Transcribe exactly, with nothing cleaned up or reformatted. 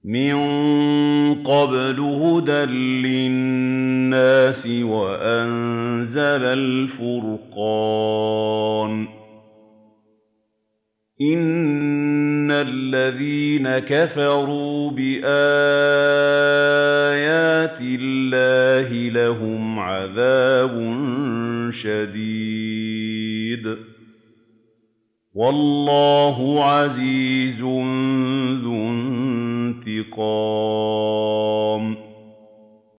مِن قَبْلُ هُدًى لِّلنَّاسِ وَأَنزَلَ الْفُرْقَانَ ۗ إِنَّ الَّذِينَ كَفَرُوا بِآيَاتِ اللَّهِ لَهُمْ عَذَابٌ شَدِيدٌ ۗ وَاللَّهُ عَزِيزٌ ذُو انتِقَامٍ